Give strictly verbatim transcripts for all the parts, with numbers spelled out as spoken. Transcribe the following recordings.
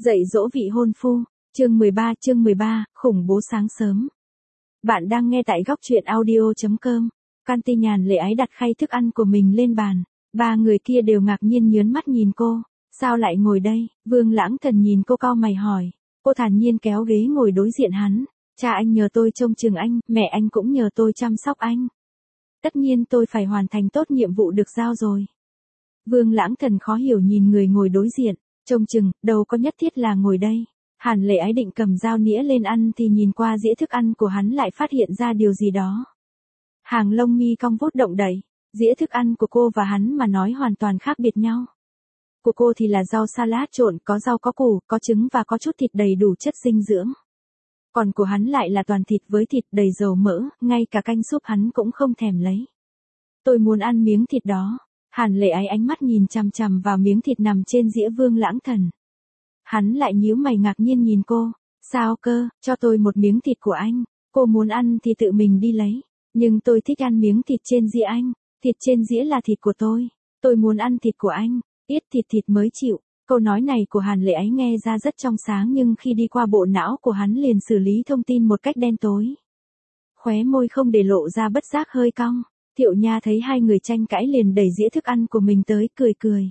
Dạy dỗ vị hôn phu, chương mười ba chương mười ba, khủng bố sáng sớm. Bạn đang nghe tại góc truyện audio.com. Canti Nhàn Lệ Ái đặt khay thức ăn của mình lên bàn. Ba người kia đều ngạc nhiên nhớn mắt nhìn cô. Sao lại ngồi đây? Vương Lãng Thần nhìn cô cau mày hỏi. Cô thản nhiên kéo ghế ngồi đối diện hắn. Cha anh nhờ tôi trông chừng anh, mẹ anh cũng nhờ tôi chăm sóc anh. Tất nhiên tôi phải hoàn thành tốt nhiệm vụ được giao rồi. Vương Lãng Thần khó hiểu nhìn người ngồi đối diện. Trông chừng, đâu có nhất thiết là ngồi đây. Hàn Lệ Ái định cầm dao nĩa lên ăn thì nhìn qua dĩa thức ăn của hắn lại phát hiện ra điều gì đó. Hàng lông mi cong vút động đậy, dĩa thức ăn của cô và hắn mà nói hoàn toàn khác biệt nhau. Của cô thì là rau salad trộn, có rau có củ, có trứng và có chút thịt đầy đủ chất dinh dưỡng. Còn của hắn lại là toàn thịt với thịt đầy dầu mỡ, ngay cả canh súp hắn cũng không thèm lấy. Tôi muốn ăn miếng thịt đó. Hàn Lệ Ái ánh mắt nhìn chằm chằm vào miếng thịt nằm trên dĩa Vương Lãng Thần. Hắn lại nhíu mày ngạc nhiên nhìn cô. Sao cơ, cho tôi một miếng thịt của anh. Cô muốn ăn thì tự mình đi lấy. Nhưng tôi thích ăn miếng thịt trên dĩa anh. Thịt trên dĩa là thịt của tôi. Tôi muốn ăn thịt của anh. Ít thịt thịt mới chịu. Câu nói này của Hàn Lệ Ái nghe ra rất trong sáng nhưng khi đi qua bộ não của hắn liền xử lý thông tin một cách đen tối. Khóe môi không để lộ ra bất giác hơi cong. Thiệu Nha thấy hai người tranh cãi liền đẩy dĩa thức ăn của mình tới, cười cười.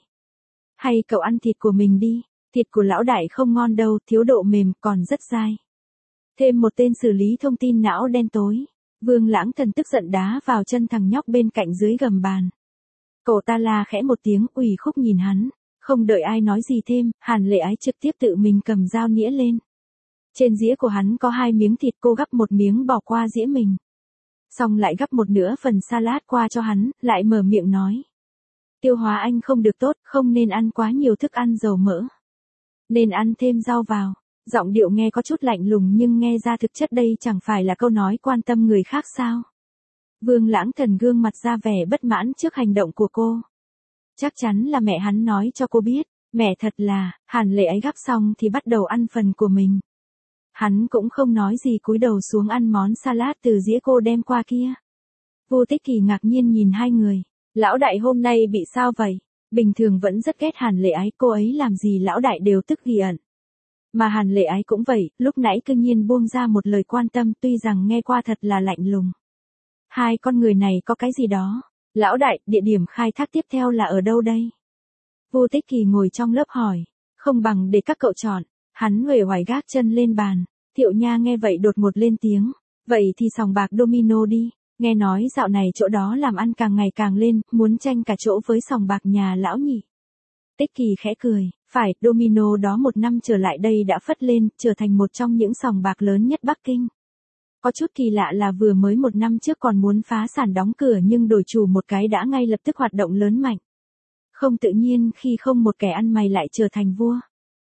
Hay cậu ăn thịt của mình đi, thịt của lão đại không ngon đâu, thiếu độ mềm, còn rất dai. Thêm một tên xử lý thông tin não đen tối. Vương Lãng Thần tức giận đá vào chân thằng nhóc bên cạnh dưới gầm bàn. Cậu ta la khẽ một tiếng ủy khúc nhìn hắn, không đợi ai nói gì thêm, Hàn Lệ Ái trực tiếp tự mình cầm dao nĩa lên. Trên dĩa của hắn có hai miếng thịt, cô gắp một miếng bỏ qua dĩa mình. Xong lại gắp một nửa phần salad qua cho hắn, lại mở miệng nói. Tiêu hóa anh không được tốt, không nên ăn quá nhiều thức ăn dầu mỡ. Nên ăn thêm rau vào. Giọng điệu nghe có chút lạnh lùng nhưng nghe ra thực chất đây chẳng phải là câu nói quan tâm người khác sao. Vương Lãng Thần gương mặt ra vẻ bất mãn trước hành động của cô. Chắc chắn là mẹ hắn nói cho cô biết. Mẹ thật là, Hàn Lệ Ái gắp xong thì bắt đầu ăn phần của mình. Hắn cũng không nói gì cúi đầu xuống ăn món salad từ dĩa cô đem qua kia. Vô Tích Kỳ ngạc nhiên nhìn hai người. Lão đại hôm nay bị sao vậy? Bình thường vẫn rất ghét Hàn Lệ Ái, cô ấy làm gì lão đại đều tức ghi ẩn. Mà Hàn Lệ Ái cũng vậy, lúc nãy cương nhiên buông ra một lời quan tâm tuy rằng nghe qua thật là lạnh lùng. Hai con người này có cái gì đó. Lão đại, địa điểm khai thác tiếp theo là ở đâu đây? Vô Tích Kỳ ngồi trong lớp hỏi. Không bằng để các cậu chọn. Hắn uể oải gác chân lên bàn. Thiệu Nha nghe vậy đột ngột lên tiếng. Vậy thì sòng bạc domino đi. Nghe nói dạo này chỗ đó làm ăn càng ngày càng lên, muốn tranh cả chỗ với sòng bạc nhà lão nhị. Tích Kỳ khẽ cười. Phải, domino đó một năm trở lại đây đã phất lên, trở thành một trong những sòng bạc lớn nhất Bắc Kinh. Có chút kỳ lạ là vừa mới một năm trước còn muốn phá sản đóng cửa nhưng đổi chủ một cái đã ngay lập tức hoạt động lớn mạnh. Không tự nhiên khi không một kẻ ăn mày lại trở thành vua.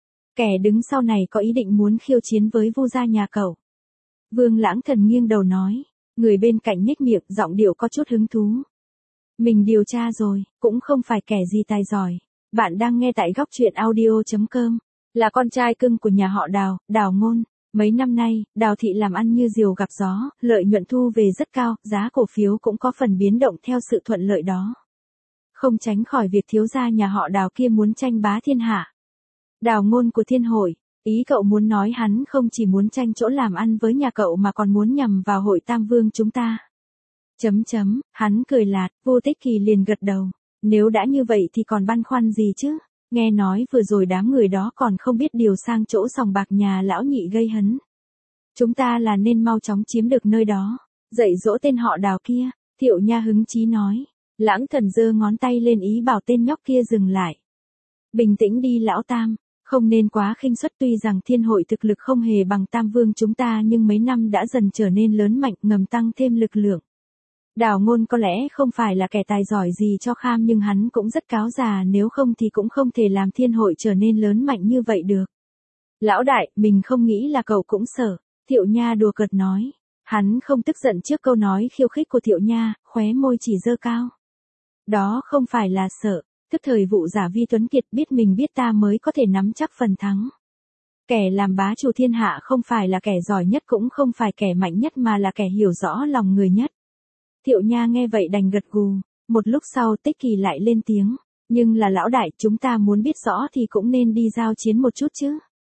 Kẻ đứng sau này có ý định muốn khiêu chiến với Vu gia nhà cậu. Vương Lãng Thần nghiêng đầu nói. Người bên cạnh nhếch miệng, giọng điệu có chút hứng thú. Mình điều tra rồi, cũng không phải kẻ gì tài giỏi. Bạn đang nghe tại góc truyện audio.com. Là con trai cưng của nhà họ Đào, Đào Ngôn. Mấy năm nay, Đào thị làm ăn như diều gặp gió, lợi nhuận thu về rất cao, giá cổ phiếu cũng có phần biến động theo sự thuận lợi đó. Không tránh khỏi việc thiếu gia nhà họ Đào kia muốn tranh bá thiên hạ. Đào Ngôn của Thiên Hội, ý cậu muốn nói hắn không chỉ muốn tranh chỗ làm ăn với nhà cậu mà còn muốn nhằm vào Hội Tam Vương chúng ta. Chấm chấm, hắn cười lạt, Vô Tích Kỳ liền gật đầu. Nếu đã như vậy thì còn băn khoăn gì chứ? Nghe nói vừa rồi đám người đó còn không biết điều sang chỗ sòng bạc nhà lão nhị gây hấn. Chúng ta là nên mau chóng chiếm được nơi đó. Dạy dỗ tên họ Đào kia, Thiệu Nha hứng chí nói. Lãng Thần giơ ngón tay lên ý bảo tên nhóc kia dừng lại. Bình tĩnh đi lão Tam. Không nên quá khinh suất, tuy rằng Thiên Hội thực lực không hề bằng Tam Vương chúng ta nhưng mấy năm đã dần trở nên lớn mạnh, ngầm tăng thêm lực lượng. Đào Ngôn có lẽ không phải là kẻ tài giỏi gì cho kham nhưng hắn cũng rất cáo già, nếu không thì cũng không thể làm Thiên Hội trở nên lớn mạnh như vậy được. Lão đại, mình không nghĩ là cậu cũng sợ. Thiệu Nha đùa cợt nói. Hắn không tức giận trước câu nói khiêu khích của Thiệu Nha, khóe môi chỉ giơ cao. Đó không phải là sợ. Tức thời vụ giả Vi Tuấn Kiệt biết mình biết ta mới có thể nắm chắc phần thắng. Kẻ làm bá chủ thiên hạ không phải là kẻ giỏi nhất cũng không phải kẻ mạnh nhất mà là kẻ hiểu rõ lòng người nhất. Thiệu Nha nghe vậy đành gật gù. Một lúc sau Tích Kỳ lại lên tiếng. Nhưng là lão đại, chúng ta muốn biết rõ thì cũng nên đi giao chiến một chút chứ.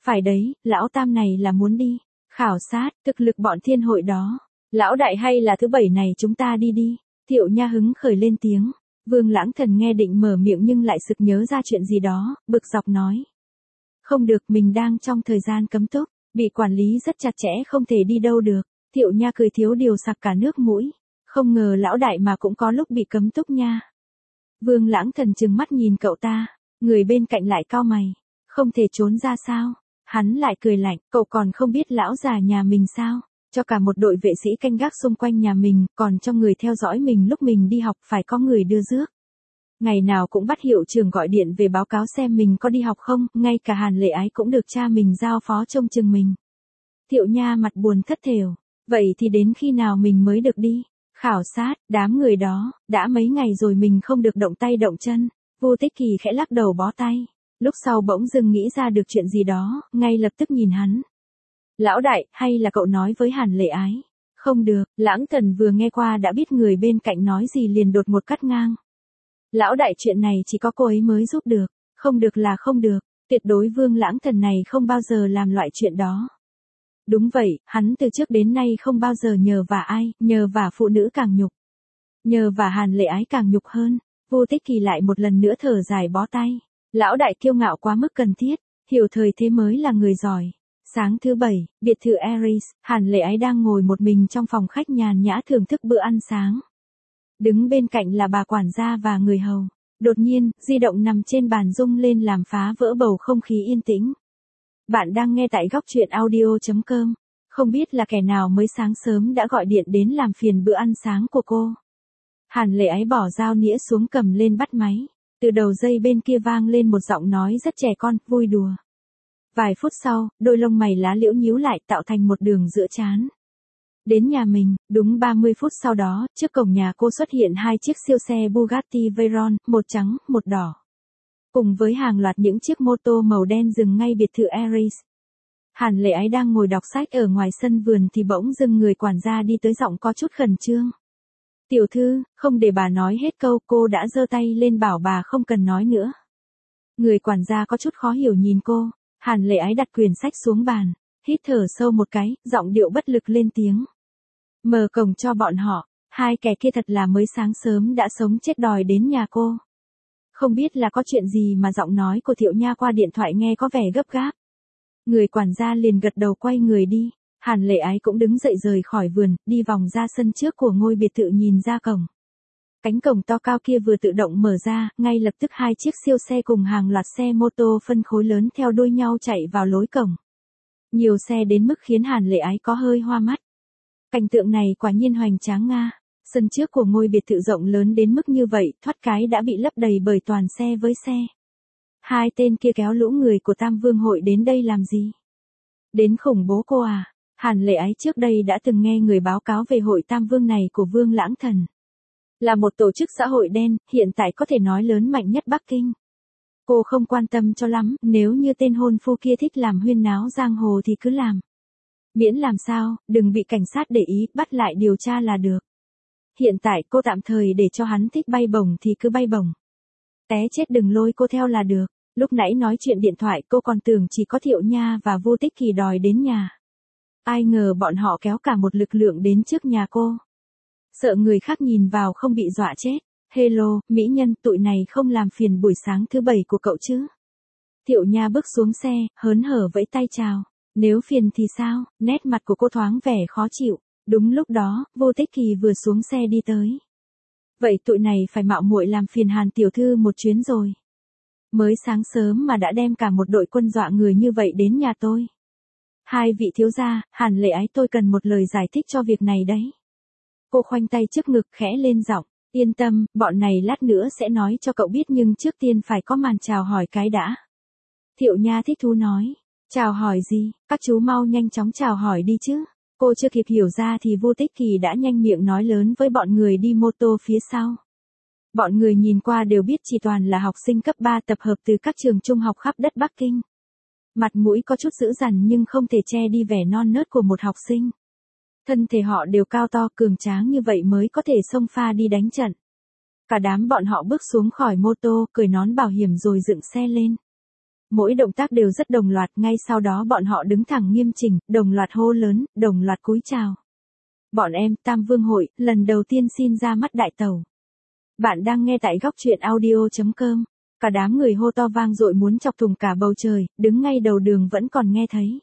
Phải đấy, lão tam này là muốn đi. Khảo sát, thực lực bọn thiên hội đó. Lão đại hay là thứ bảy này chúng ta đi đi. Thiệu Nha hứng khởi lên tiếng. Vương Lãng Thần nghe định mở miệng nhưng lại sực nhớ ra chuyện gì đó, bực dọc nói. Không được, mình đang trong thời gian cấm túc, bị quản lý rất chặt chẽ không thể đi đâu được. Thiệu Nha cười thiếu điều sặc cả nước mũi. Không ngờ lão đại mà cũng có lúc bị cấm túc nha. Vương Lãng Thần trừng mắt nhìn cậu ta, người bên cạnh lại cau mày. Không thể trốn ra sao? Hắn lại cười lạnh, cậu còn không biết lão già nhà mình sao? Cho cả một đội vệ sĩ canh gác xung quanh nhà mình, còn cho người theo dõi mình lúc mình đi học phải có người đưa rước. Ngày nào cũng bắt hiệu trưởng gọi điện về báo cáo xem mình có đi học không, ngay cả Hàn Lệ Ái cũng được cha mình giao phó trông chừng mình. Thiệu Nha mặt buồn thất thểu, vậy thì đến khi nào mình mới được đi? Khảo sát, đám người đó, đã mấy ngày rồi mình không được động tay động chân. Vô Tích Kỳ khẽ lắc đầu bó tay, lúc sau bỗng dưng nghĩ ra được chuyện gì đó, ngay lập tức nhìn hắn. Lão đại, hay là cậu nói với Hàn Lệ Ái? Không được, Lãng Thần vừa nghe qua đã biết người bên cạnh nói gì liền đột một cắt ngang. Lão đại, chuyện này chỉ có cô ấy mới giúp được, không được là không được, tuyệt đối Vương Lãng Thần này không bao giờ làm loại chuyện đó. Đúng vậy, hắn từ trước đến nay không bao giờ nhờ vả ai, nhờ vả phụ nữ càng nhục. Nhờ vả Hàn Lệ Ái càng nhục hơn. Vô Tích Kỳ lại một lần nữa thở dài bó tay. Lão đại kiêu ngạo quá mức cần thiết, hiểu thời thế mới là người giỏi. Sáng thứ bảy, biệt thự Aries, Hàn Lệ Ái đang ngồi một mình trong phòng khách nhàn nhã thưởng thức bữa ăn sáng. Đứng bên cạnh là bà quản gia và người hầu. Đột nhiên, di động nằm trên bàn rung lên làm phá vỡ bầu không khí yên tĩnh. Bạn đang nghe tại góc truyện audio chấm com. Không biết là kẻ nào mới sáng sớm đã gọi điện đến làm phiền bữa ăn sáng của cô. Hàn Lệ Ái bỏ dao nĩa xuống cầm lên bắt máy. Từ đầu dây bên kia vang lên một giọng nói rất trẻ con, vui đùa. Vài phút sau, đôi lông mày lá liễu nhíu lại tạo thành một đường giữa trán. Đến nhà mình, đúng ba mươi phút sau đó, trước cổng nhà cô xuất hiện hai chiếc siêu xe Bugatti Veyron, một trắng, một đỏ. Cùng với hàng loạt những chiếc mô tô màu đen dừng ngay biệt thự Aries. Hàn Lệ Ái đang ngồi đọc sách ở ngoài sân vườn thì bỗng dưng người quản gia đi tới giọng có chút khẩn trương. Tiểu thư, không để bà nói hết câu, cô đã giơ tay lên bảo bà không cần nói nữa. Người quản gia có chút khó hiểu nhìn cô. Hàn Lệ Ái đặt quyển sách xuống bàn, hít thở sâu một cái, giọng điệu bất lực lên tiếng. Mở cổng cho bọn họ, hai kẻ kia thật là mới sáng sớm đã sống chết đòi đến nhà cô. Không biết là có chuyện gì mà giọng nói của Thiệu Nha qua điện thoại nghe có vẻ gấp gáp. Người quản gia liền gật đầu quay người đi. Hàn Lệ Ái cũng đứng dậy rời khỏi vườn, đi vòng ra sân trước của ngôi biệt thự nhìn ra cổng. Cánh cổng to cao kia vừa tự động mở ra, ngay lập tức hai chiếc siêu xe cùng hàng loạt xe mô tô phân khối lớn theo đuôi nhau chạy vào lối cổng. Nhiều xe đến mức khiến Hàn Lệ Ái có hơi hoa mắt. Cảnh tượng này quả nhiên hoành tráng nga. Sân trước của ngôi biệt thự rộng lớn đến mức như vậy, thoát cái đã bị lấp đầy bởi toàn xe với xe. Hai tên kia kéo lũ người của Tam Vương hội đến đây làm gì? Đến khủng bố cô à? Hàn Lệ Ái trước đây đã từng nghe người báo cáo về hội Tam Vương này của Vương Lãng Thần. Là một tổ chức xã hội đen, hiện tại có thể nói lớn mạnh nhất Bắc Kinh. Cô không quan tâm cho lắm, nếu như tên hôn phu kia thích làm huyên náo giang hồ thì cứ làm. Miễn làm sao, đừng bị cảnh sát để ý, bắt lại điều tra là được. Hiện tại cô tạm thời để cho hắn thích bay bổng thì cứ bay bổng. Té chết đừng lôi cô theo là được. Lúc nãy nói chuyện điện thoại cô còn tưởng chỉ có Thiệu Nha và Vô Tích Kỳ đòi đến nhà. Ai ngờ bọn họ kéo cả một lực lượng đến trước nhà cô. Sợ người khác nhìn vào không bị dọa chết. Hello, mỹ nhân, tụi này không làm phiền buổi sáng thứ bảy của cậu chứ? Thiệu Nha bước xuống xe, hớn hở vẫy tay chào. Nếu phiền thì sao? Nét mặt của cô thoáng vẻ khó chịu. Đúng lúc đó, Vô Tích Kỳ vừa xuống xe đi tới. Vậy tụi này phải mạo muội làm phiền Hàn tiểu thư một chuyến rồi. Mới sáng sớm mà đã đem cả một đội quân dọa người như vậy đến nhà tôi. Hai vị thiếu gia, Hàn Lệ Ái tôi cần một lời giải thích cho việc này đấy. Cô khoanh tay trước ngực khẽ lên giọng. Yên tâm, bọn này lát nữa sẽ nói cho cậu biết nhưng trước tiên phải có màn chào hỏi cái đã. Thiệu Nha thích thú nói. Chào hỏi gì, các chú mau nhanh chóng chào hỏi đi chứ. Cô chưa kịp hiểu ra thì Vô Tích Kỳ đã nhanh miệng nói lớn với bọn người đi mô tô phía sau. Bọn người nhìn qua đều biết chỉ toàn là học sinh cấp ba tập hợp từ các trường trung học khắp đất Bắc Kinh. Mặt mũi có chút dữ dằn nhưng không thể che đi vẻ non nớt của một học sinh. Thân thể họ đều cao to cường tráng như vậy mới có thể xông pha đi đánh trận. Cả đám bọn họ bước xuống khỏi mô tô, cởi nón bảo hiểm rồi dựng xe lên. Mỗi động tác đều rất đồng loạt, ngay sau đó bọn họ đứng thẳng nghiêm chỉnh, đồng loạt hô lớn, đồng loạt cúi chào. Bọn em, Tam Vương hội, lần đầu tiên xin ra mắt đại tẩu. Bạn đang nghe tại góc truyện audio chấm com. Cả đám người hô to vang dội muốn chọc thủng cả bầu trời, đứng ngay đầu đường vẫn còn nghe thấy.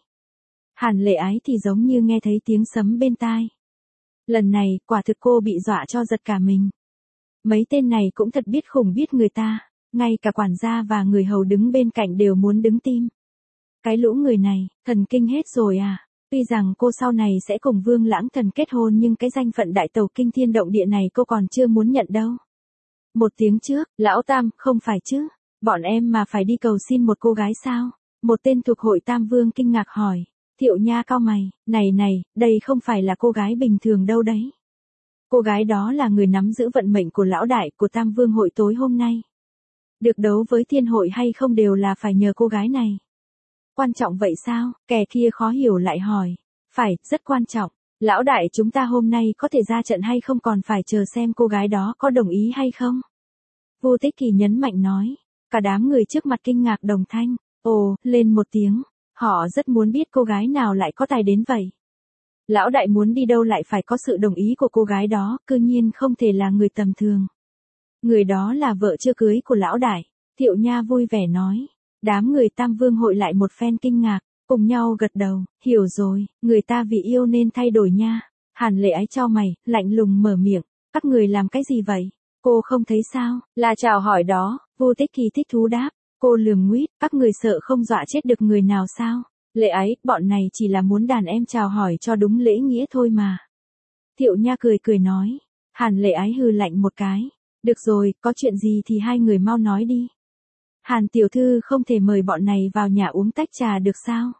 Hàn Lệ Ái thì giống như nghe thấy tiếng sấm bên tai. Lần này, quả thực cô bị dọa cho giật cả mình. Mấy tên này cũng thật biết khủng biết người ta, ngay cả quản gia và người hầu đứng bên cạnh đều muốn đứng tim. Cái lũ người này, thần kinh hết rồi à? Tuy rằng cô sau này sẽ cùng Vương Lãng Thần kết hôn nhưng cái danh phận đại tẩu kinh thiên động địa này cô còn chưa muốn nhận đâu. Một tiếng trước, lão Tam, không phải chứ, bọn em mà phải đi cầu xin một cô gái sao? Một tên thuộc hội Tam Vương kinh ngạc hỏi. Thiệu Nha cau mày, này này, đây không phải là cô gái bình thường đâu đấy. Cô gái đó là người nắm giữ vận mệnh của lão đại của Tam Vương hội tối hôm nay. Được đấu với thiên hội hay không đều là phải nhờ cô gái này. Quan trọng vậy sao? Kẻ kia khó hiểu lại hỏi. Phải, rất quan trọng. Lão đại chúng ta hôm nay có thể ra trận hay không còn phải chờ xem cô gái đó có đồng ý hay không? Vô Tích Kỳ nhấn mạnh nói. Cả đám người trước mặt kinh ngạc đồng thanh. Ồ, lên một tiếng. Họ rất muốn biết cô gái nào lại có tài đến vậy. Lão đại muốn đi đâu lại phải có sự đồng ý của cô gái đó, cư nhiên không thể là người tầm thường. Người đó là vợ chưa cưới của lão đại. Thiệu Nha vui vẻ nói. Đám người Tam Vương hội lại một phen kinh ngạc, cùng nhau gật đầu, hiểu rồi, người ta vì yêu nên thay đổi nha. Hàn Lệ Ái chau mày, lạnh lùng mở miệng, các người làm cái gì vậy? Cô không thấy sao? Là chào hỏi đó, Vô Tích Kỳ thích thú đáp. Cô lườm nguýt, các người sợ không dọa chết được người nào sao? Lệ Ái, bọn này chỉ là muốn đàn em chào hỏi cho đúng lễ nghĩa thôi mà. Thiệu Nha cười cười nói. Hàn Lệ Ái hừ lạnh một cái. Được rồi, có chuyện gì thì hai người mau nói đi. Hàn tiểu thư không thể mời bọn này vào nhà uống tách trà được sao?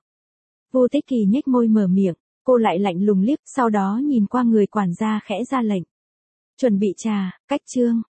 Vô Tích Kỳ nhếch môi mở miệng, cô lại lạnh lùng liếc, sau đó nhìn qua người quản gia khẽ ra lệnh. Chuẩn bị trà, cách trương,